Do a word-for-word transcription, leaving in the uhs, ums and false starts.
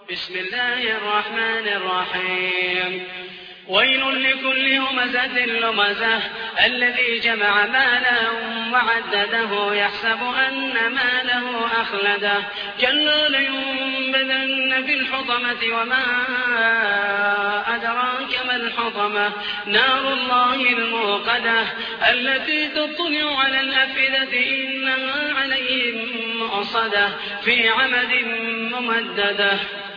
بسم الله الرحمن الرحيم ويل لكل همزة لمزة الذي جمع مالا وعدده يحسب أن ماله أخلده كلا لينبذن في الحطمة وما أدراك ما الحطمة نار الله الموقدة التي تطلع على الأفئدة إنها عليهم مؤصدة في عمد ممددة